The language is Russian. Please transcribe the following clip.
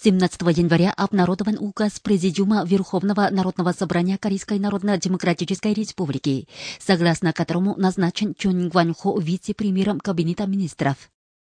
17 января обнародован указ Президиума Верховного Народного Собрания Корейской Народно-Демократической Республики, согласно которому назначен Чон Гван Хо вице-премьером Кабинета министров.